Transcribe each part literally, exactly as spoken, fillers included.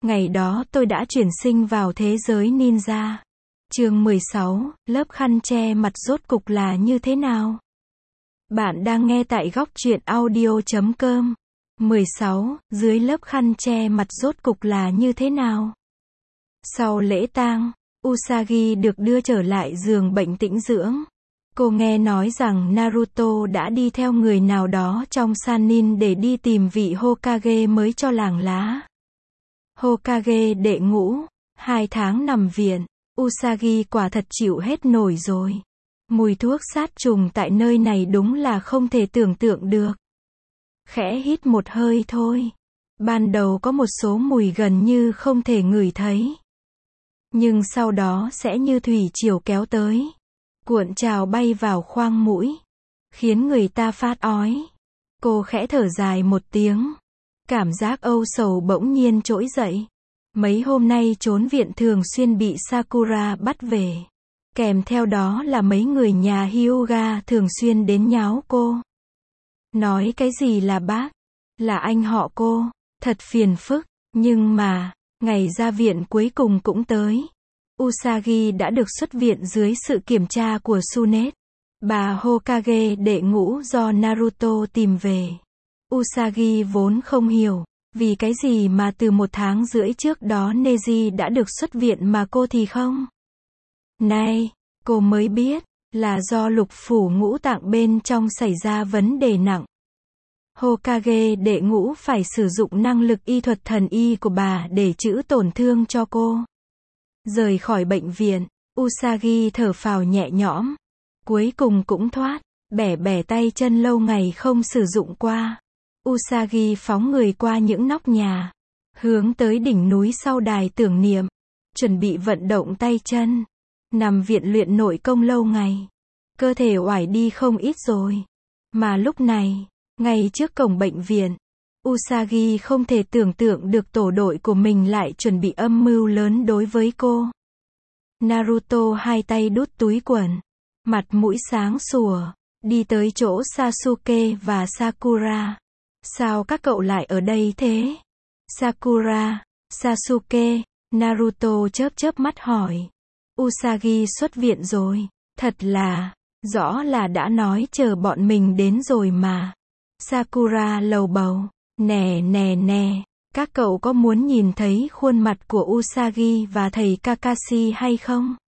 Ngày đó tôi đã chuyển sinh vào thế giới ninja. Chương mười sáu, lớp khăn che mặt rốt cục là như thế nào? Bạn đang nghe tại góc truyện audio chấm com. mười sáu, dưới lớp khăn che mặt rốt cục là như thế nào? Sau lễ tang, Usagi được đưa trở lại giường bệnh tĩnh dưỡng. Cô nghe nói rằng Naruto đã đi theo người nào đó trong Sannin để đi tìm vị Hokage mới cho làng lá. Hokage đệ ngũ, hai tháng nằm viện, Usagi quả thật chịu hết nổi rồi. Mùi thuốc sát trùng tại nơi này đúng là không thể tưởng tượng được. Khẽ hít một hơi thôi. Ban đầu có một số mùi gần như không thể ngửi thấy. Nhưng sau đó sẽ như thủy triều kéo tới. Cuộn trào bay vào khoang mũi. Khiến người ta phát ói. Cô khẽ thở dài một tiếng. Cảm giác âu sầu bỗng nhiên trỗi dậy. Mấy hôm nay trốn viện thường xuyên bị Sakura bắt về. Kèm theo đó là mấy người nhà Hyuga thường xuyên đến nháo cô. Nói cái gì là bác, là anh họ cô, thật phiền phức. Nhưng mà, ngày ra viện cuối cùng cũng tới. Usagi đã được xuất viện dưới sự kiểm tra của Tsunade, bà Hokage đệ ngũ do Naruto tìm về. Usagi vốn không hiểu, vì cái gì mà từ một tháng rưỡi trước đó Neji đã được xuất viện mà cô thì không. Nay, cô mới biết, là do lục phủ ngũ tạng bên trong xảy ra vấn đề nặng. Hokage đệ ngũ phải sử dụng năng lực y thuật thần y của bà để chữa tổn thương cho cô. Rời khỏi bệnh viện, Usagi thở phào nhẹ nhõm. Cuối cùng cũng thoát, bẻ bẻ tay chân lâu ngày không sử dụng qua. Usagi phóng người qua những nóc nhà, hướng tới đỉnh núi sau đài tưởng niệm, chuẩn bị vận động tay chân. Nằm viện luyện nội công lâu ngày, cơ thể oải đi không ít rồi. Mà lúc này, ngay trước cổng bệnh viện, Usagi không thể tưởng tượng được tổ đội của mình lại chuẩn bị âm mưu lớn đối với cô. Naruto hai tay đút túi quần, mặt mũi sáng sủa, đi tới chỗ Sasuke và Sakura. Sao các cậu lại ở đây thế? Sakura, Sasuke, Naruto chớp chớp mắt hỏi. Usagi xuất viện rồi, thật là, rõ là đã nói chờ bọn mình đến rồi mà. Sakura lầu bầu, nè nè nè, các cậu có muốn nhìn thấy khuôn mặt của Usagi và thầy Kakashi hay không?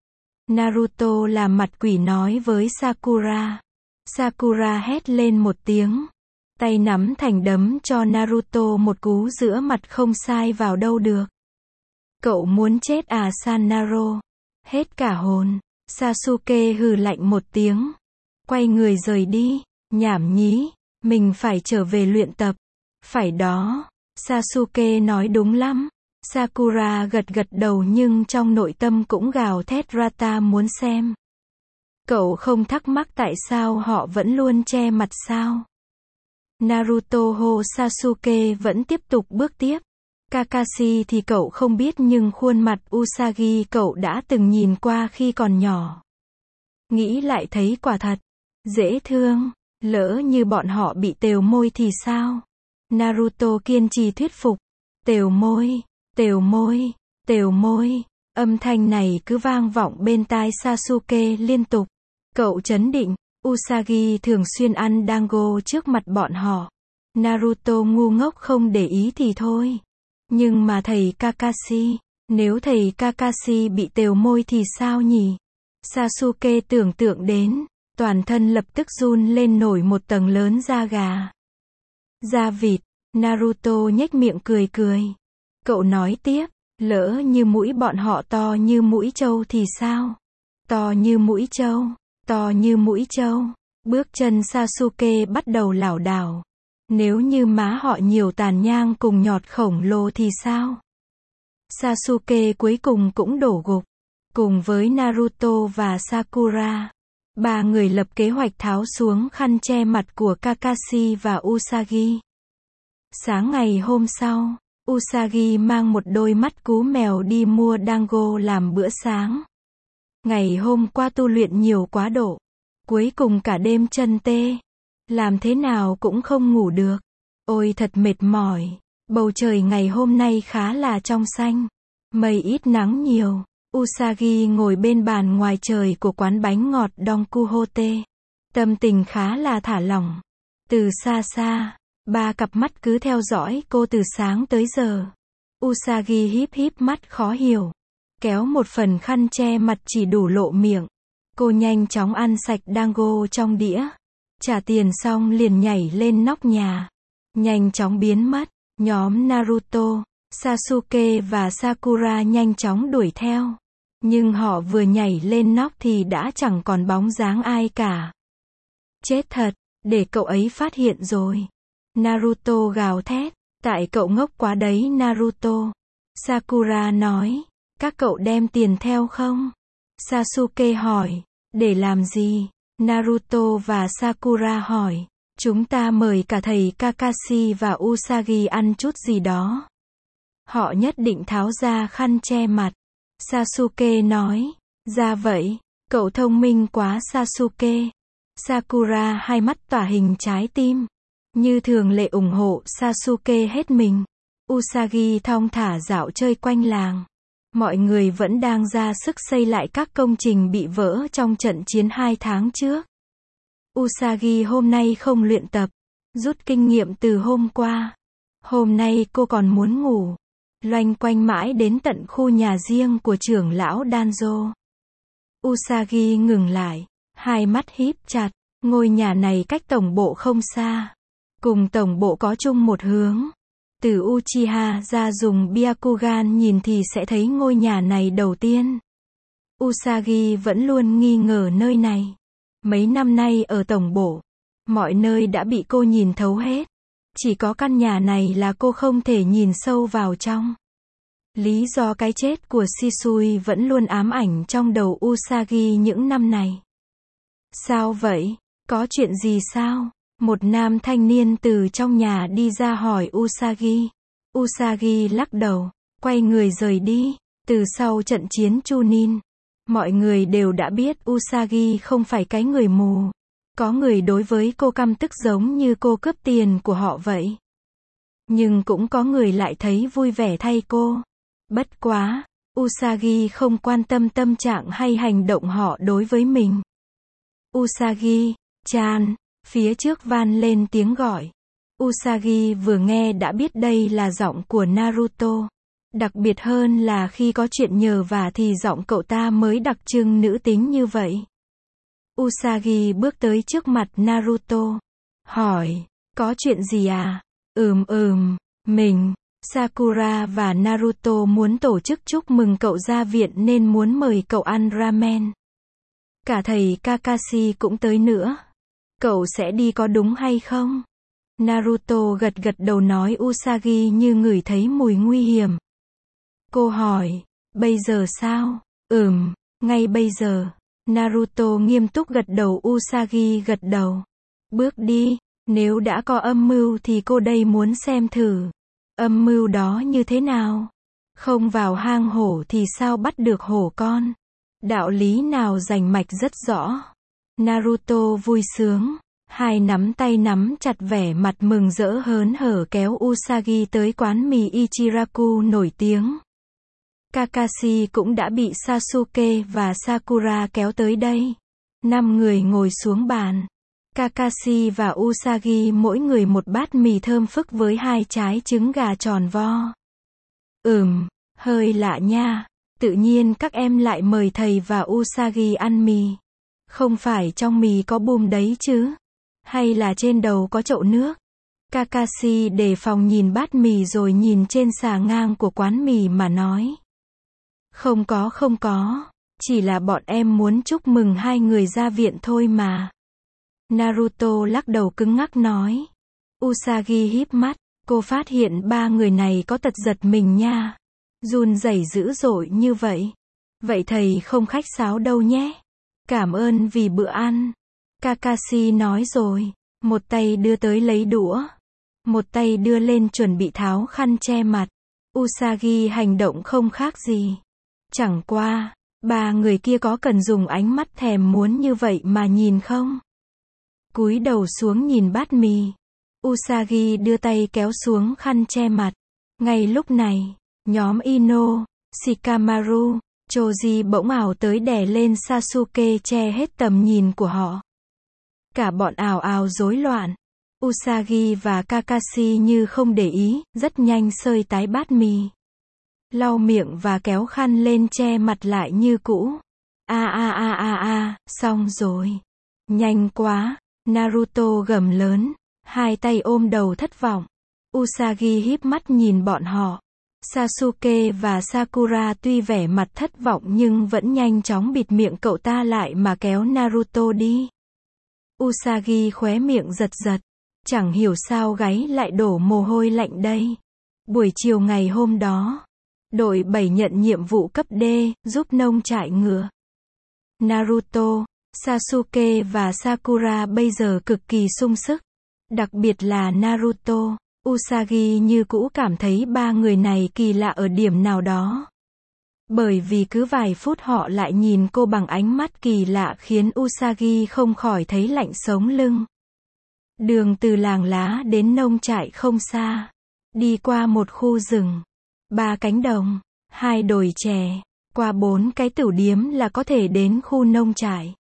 Naruto làm mặt quỷ nói với Sakura. Sakura hét lên một tiếng, tay nắm thành đấm cho Naruto một cú giữa mặt không sai vào đâu được. Cậu muốn chết à Sanaro? Hết cả hồn. Sasuke hừ lạnh một tiếng, quay người rời đi. Nhảm nhí, mình phải trở về luyện tập. Phải đó, Sasuke nói đúng lắm. Sakura gật gật đầu nhưng trong nội tâm cũng gào thét Rata muốn xem. Cậu không thắc mắc tại sao họ vẫn luôn che mặt sao? Naruto hô Sasuke vẫn tiếp tục bước tiếp. Kakashi thì cậu không biết nhưng khuôn mặt Usagi cậu đã từng nhìn qua khi còn nhỏ. Nghĩ lại thấy quả thật dễ thương, lỡ như bọn họ bị tều môi thì sao? Naruto kiên trì thuyết phục. Tều môi, tều môi, tều môi, âm thanh này cứ vang vọng bên tai Sasuke liên tục. Cậu trấn định, Usagi thường xuyên ăn dango trước mặt bọn họ. Naruto ngu ngốc không để ý thì thôi. Nhưng mà thầy Kakashi, nếu thầy Kakashi bị tều môi thì sao nhỉ? Sasuke tưởng tượng đến, toàn thân lập tức run lên nổi một tầng lớn da gà. Da vịt, Naruto nhếch miệng cười cười. Cậu nói tiếp, lỡ như mũi bọn họ to như mũi trâu thì sao? To như mũi trâu, to như mũi trâu. Bước chân Sasuke bắt đầu lảo đảo. Nếu như má họ nhiều tàn nhang cùng nhọt khổng lồ thì sao? Sasuke cuối cùng cũng đổ gục. Cùng với Naruto và Sakura, ba người lập kế hoạch tháo xuống khăn che mặt của Kakashi và Usagi. Sáng ngày hôm sau, Usagi mang một đôi mắt cú mèo đi mua dango làm bữa sáng. Ngày hôm qua tu luyện nhiều quá độ, cuối cùng cả đêm chân tê. Làm thế nào cũng không ngủ được. Ôi thật mệt mỏi. Bầu trời ngày hôm nay khá là trong xanh. Mây ít nắng nhiều. Usagi ngồi bên bàn ngoài trời của quán bánh ngọt Don Quixote. Tâm tình khá là thả lỏng. Từ xa xa, ba cặp mắt cứ theo dõi cô từ sáng tới giờ. Usagi híp híp mắt khó hiểu. Kéo một phần khăn che mặt chỉ đủ lộ miệng. Cô nhanh chóng ăn sạch dango trong đĩa. Trả tiền xong liền nhảy lên nóc nhà. Nhanh chóng biến mất. Nhóm Naruto, Sasuke và Sakura nhanh chóng đuổi theo. Nhưng họ vừa nhảy lên nóc thì đã chẳng còn bóng dáng ai cả. Chết thật, để cậu ấy phát hiện rồi. Naruto gào thét. Tại cậu ngốc quá đấy Naruto. Sakura nói. Các cậu đem tiền theo không? Sasuke hỏi. Để làm gì? Naruto và Sakura hỏi. Chúng ta mời cả thầy Kakashi và Usagi ăn chút gì đó. Họ nhất định tháo ra khăn che mặt. Sasuke nói. Ra vậy, cậu thông minh quá Sasuke. Sakura hai mắt tỏa hình trái tim. Như thường lệ ủng hộ Sasuke hết mình. Usagi thong thả dạo chơi quanh làng. Mọi người vẫn đang ra sức xây lại các công trình bị vỡ trong trận chiến hai tháng trước. Usagi hôm nay không luyện tập. Rút kinh nghiệm từ hôm qua. Hôm nay cô còn muốn ngủ. Loanh quanh mãi đến tận khu nhà riêng của trưởng lão Danzo. Usagi ngừng lại. Hai mắt híp chặt. Ngôi nhà này cách tổng bộ không xa. Cùng tổng bộ có chung một hướng. Từ Uchiha ra dùng Byakugan nhìn thì sẽ thấy ngôi nhà này đầu tiên. Usagi vẫn luôn nghi ngờ nơi này. Mấy năm nay ở tổng bộ, mọi nơi đã bị cô nhìn thấu hết. Chỉ có căn nhà này là cô không thể nhìn sâu vào trong. Lý do cái chết của Shisui vẫn luôn ám ảnh trong đầu Usagi những năm này. Sao vậy? Có chuyện gì sao? Một nam thanh niên từ trong nhà đi ra hỏi Usagi. Usagi lắc đầu, quay người rời đi. Từ sau trận chiến Chunin, mọi người đều đã biết Usagi không phải cái người mù. Có người đối với cô căm tức giống như cô cướp tiền của họ vậy. Nhưng cũng có người lại thấy vui vẻ thay cô. Bất quá, Usagi không quan tâm tâm trạng hay hành động họ đối với mình. Usagi-chan, phía trước van lên tiếng gọi. Usagi vừa nghe đã biết đây là giọng của Naruto. Đặc biệt hơn là khi có chuyện nhờ vả thì giọng cậu ta mới đặc trưng nữ tính như vậy. Usagi bước tới trước mặt Naruto. Hỏi, có chuyện gì à? Ừm ừm, mình, Sakura và Naruto muốn tổ chức chúc mừng cậu ra viện nên muốn mời cậu ăn ramen. Cả thầy Kakashi cũng tới nữa. Cậu sẽ đi có đúng hay không? Naruto gật gật đầu nói Usagi như ngửi thấy mùi nguy hiểm. Cô hỏi, bây giờ sao? Ừm, ngay bây giờ. Naruto nghiêm túc gật đầu. Usagi gật đầu. Bước đi, nếu đã có âm mưu thì cô đây muốn xem thử. Âm mưu đó như thế nào? Không vào hang hổ thì sao bắt được hổ con? Đạo lý nào rành mạch rất rõ. Naruto vui sướng. Hai nắm tay nắm chặt vẻ mặt mừng rỡ hớn hở kéo Usagi tới quán mì Ichiraku nổi tiếng. Kakashi cũng đã bị Sasuke và Sakura kéo tới đây. Năm người ngồi xuống bàn. Kakashi và Usagi mỗi người một bát mì thơm phức với hai trái trứng gà tròn vo. Ừm, hơi lạ nha. Tự nhiên các em lại mời thầy và Usagi ăn mì. Không phải trong mì có bùm đấy chứ? Hay là trên đầu có chậu nước? Kakashi đề phòng nhìn bát mì rồi nhìn trên xà ngang của quán mì mà nói. Không có không có, chỉ là bọn em muốn chúc mừng hai người ra viện thôi mà. Naruto lắc đầu cứng ngắc nói. Usagi híp mắt, cô phát hiện ba người này có tật giật mình nha. Run rẩy dữ dội như vậy. Vậy thầy không khách sáo đâu nhé. Cảm ơn vì bữa ăn. Kakashi nói rồi, một tay đưa tới lấy đũa. Một tay đưa lên chuẩn bị tháo khăn che mặt. Usagi hành động không khác gì. Chẳng qua, ba người kia có cần dùng ánh mắt thèm muốn như vậy mà nhìn không? Cúi đầu xuống nhìn bát mì. Usagi đưa tay kéo xuống khăn che mặt. Ngay lúc này, nhóm Ino, Shikamaru, Choji bỗng ảo tới đè lên Sasuke che hết tầm nhìn của họ. Cả bọn ào ào rối loạn. Usagi và Kakashi như không để ý, rất nhanh xơi tái bát mì. Lau miệng và kéo khăn lên che mặt lại như cũ. A a a a a, xong rồi. Nhanh quá, Naruto gầm lớn, hai tay ôm đầu thất vọng. Usagi híp mắt nhìn bọn họ. Sasuke và Sakura tuy vẻ mặt thất vọng nhưng vẫn nhanh chóng bịt miệng cậu ta lại mà kéo Naruto đi. Usagi khóe miệng giật giật. Chẳng hiểu sao gáy lại đổ mồ hôi lạnh đây. Buổi chiều ngày hôm đó, đội bảy nhận nhiệm vụ cấp D, giúp nông trại ngựa. Naruto, Sasuke và Sakura bây giờ cực kỳ sung sức. Đặc biệt là Naruto, Usagi như cũ cảm thấy ba người này kỳ lạ ở điểm nào đó. Bởi vì cứ vài phút họ lại nhìn cô bằng ánh mắt kỳ lạ khiến Usagi không khỏi thấy lạnh sống lưng. Đường từ làng lá đến nông trại không xa. Đi qua một khu rừng, ba cánh đồng, hai đồi chè, qua bốn cái tửu điếm là có thể đến khu nông trại.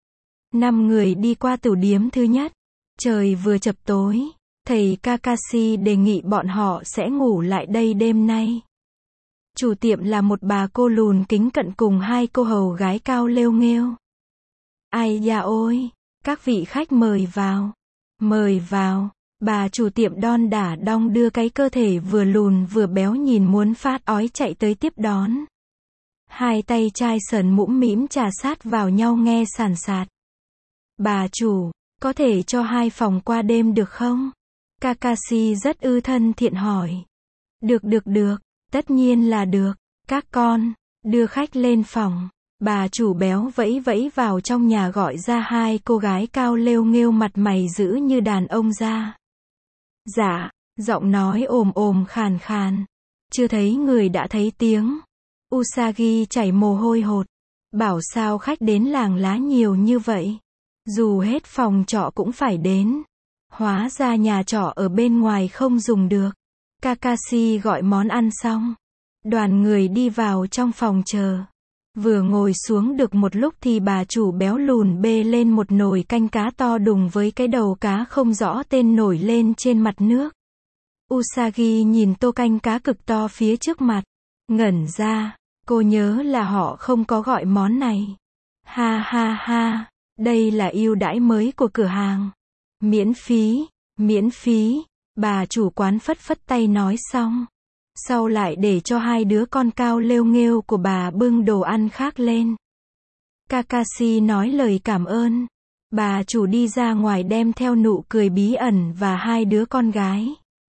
Năm người đi qua tửu điếm thứ nhất. Trời vừa chập tối, thầy Kakashi đề nghị bọn họ sẽ ngủ lại đây đêm nay. Chủ tiệm là một bà cô lùn kính cận cùng hai cô hầu gái cao lêu nghêu. Ai da ôi, các vị khách mời vào. Mời vào. Bà chủ tiệm đon đả đong đưa cái cơ thể vừa lùn vừa béo nhìn muốn phát ói chạy tới tiếp đón. Hai tay chai sờn mũm mĩm trà sát vào nhau nghe sàn sạt. Bà chủ, có thể cho hai phòng qua đêm được không? Kakashi rất ư thân thiện hỏi. Được được được, tất nhiên là được. Các con, đưa khách lên phòng. Bà chủ béo vẫy vẫy vào trong nhà gọi ra hai cô gái cao lêu nghêu mặt mày dữ như đàn ông ra. Dạ, giọng nói ồm ồm khàn khàn. Chưa thấy người đã thấy tiếng. Usagi chảy mồ hôi hột. Bảo sao khách đến làng lá nhiều như vậy. Dù hết phòng trọ cũng phải đến. Hóa ra nhà trọ ở bên ngoài không dùng được. Kakashi gọi món ăn xong. Đoàn người đi vào trong phòng chờ. Vừa ngồi xuống được một lúc thì bà chủ béo lùn bê lên một nồi canh cá to đùng với cái đầu cá không rõ tên nổi lên trên mặt nước. Usagi nhìn tô canh cá cực to phía trước mặt. Ngẩn ra, cô nhớ là họ không có gọi món này. Ha ha ha, đây là ưu đãi mới của cửa hàng. Miễn phí, miễn phí, bà chủ quán phất phất tay nói xong. Sau lại để cho hai đứa con cao lêu nghêu của bà bưng đồ ăn khác lên. Kakashi nói lời cảm ơn. Bà chủ đi ra ngoài đem theo nụ cười bí ẩn và hai đứa con gái.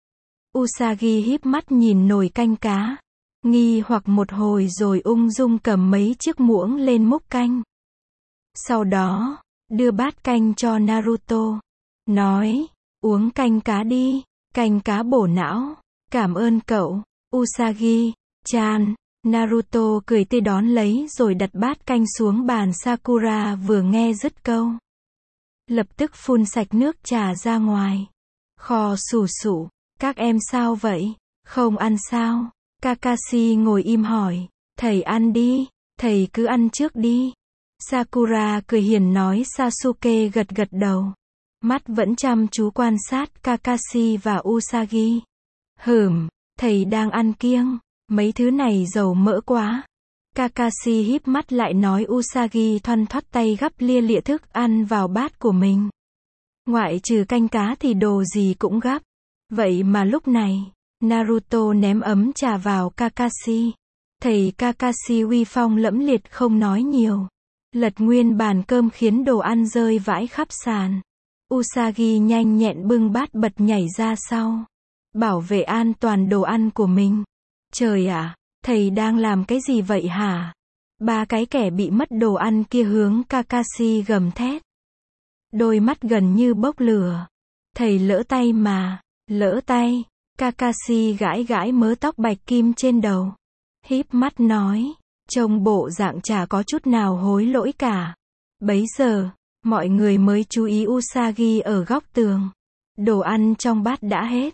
Usagi híp mắt nhìn nồi canh cá. Nghi hoặc một hồi rồi ung dung cầm mấy chiếc muỗng lên múc canh. Sau đó, đưa bát canh cho Naruto. Nói, uống canh cá đi, canh cá bổ não. Cảm ơn cậu, Usagi, chan. Naruto cười tươi đón lấy rồi đặt bát canh xuống bàn. Sakura vừa nghe dứt câu. Lập tức phun sạch nước trà ra ngoài. Khò sủ sủ, các em sao vậy, không ăn sao? Kakashi ngồi im hỏi, thầy ăn đi, thầy cứ ăn trước đi. Sakura cười hiền nói. Sasuke gật gật đầu. Mắt vẫn chăm chú quan sát Kakashi và Usagi. Hửm, thầy đang ăn kiêng, mấy thứ này dầu mỡ quá. Kakashi híp mắt lại nói. Usagi thoăn thoắt tay gắp lia lịa thức ăn vào bát của mình. Ngoại trừ canh cá thì đồ gì cũng gắp. Vậy mà lúc này, Naruto ném ấm trà vào Kakashi. Thầy Kakashi uy phong lẫm liệt không nói nhiều. Lật nguyên bàn cơm khiến đồ ăn rơi vãi khắp sàn. Usagi nhanh nhẹn bưng bát bật nhảy ra sau. Bảo vệ an toàn đồ ăn của mình. Trời ạ, thầy đang làm cái gì vậy hả? Ba cái kẻ bị mất đồ ăn kia hướng Kakashi gầm thét. Đôi mắt gần như bốc lửa. Thầy lỡ tay mà, lỡ tay. Kakashi gãi gãi mớ tóc bạch kim trên đầu. Híp mắt nói, trông bộ dạng chả có chút nào hối lỗi cả. Bấy giờ, mọi người mới chú ý Usagi ở góc tường. Đồ ăn trong bát đã hết.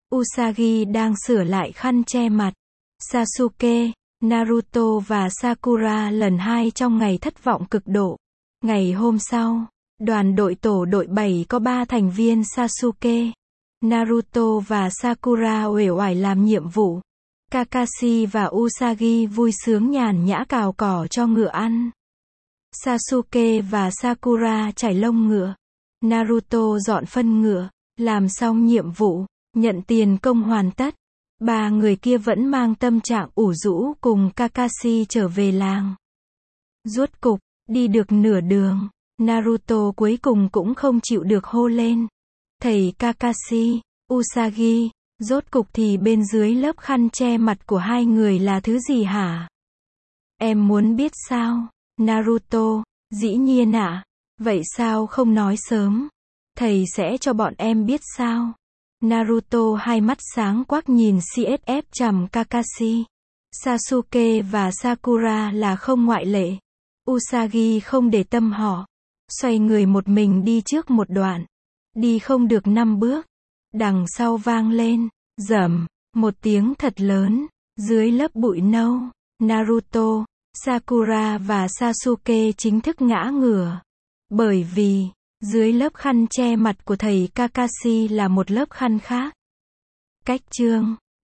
Usagi đang sửa lại khăn che mặt. Sasuke, Naruto và Sakura lần hai trong ngày thất vọng cực độ. Ngày hôm sau, đoàn đội tổ đội bảy có ba thành viên Sasuke, Naruto và Sakura uể oải làm nhiệm vụ. Kakashi và Usagi vui sướng nhàn nhã cào cỏ cho ngựa ăn. Sasuke và Sakura chải lông ngựa. Naruto dọn phân ngựa. Làm xong nhiệm vụ, nhận tiền công hoàn tất. Ba người kia vẫn mang tâm trạng ủ rũ cùng Kakashi trở về làng. Rốt cục, đi được nửa đường, Naruto cuối cùng cũng không chịu được hô lên. Thầy Kakashi, Usagi, rốt cục thì bên dưới lớp khăn che mặt của hai người là thứ gì hả? Em muốn biết sao? Naruto, dĩ nhiên ạ. À. Vậy sao không nói sớm? Thầy sẽ cho bọn em biết sao? Naruto hai mắt sáng quắc nhìn xê ét ép chằm Kakashi. Sasuke và Sakura là không ngoại lệ. Usagi không để tâm họ. Xoay người một mình đi trước một đoạn. Đi không được năm bước. Đằng sau vang lên, rầm, một tiếng thật lớn. Dưới lớp bụi nâu, Naruto, Sakura và Sasuke chính thức ngã ngửa. Bởi vì, dưới lớp khăn che mặt của thầy Kakashi là một lớp khăn khác. Cách chương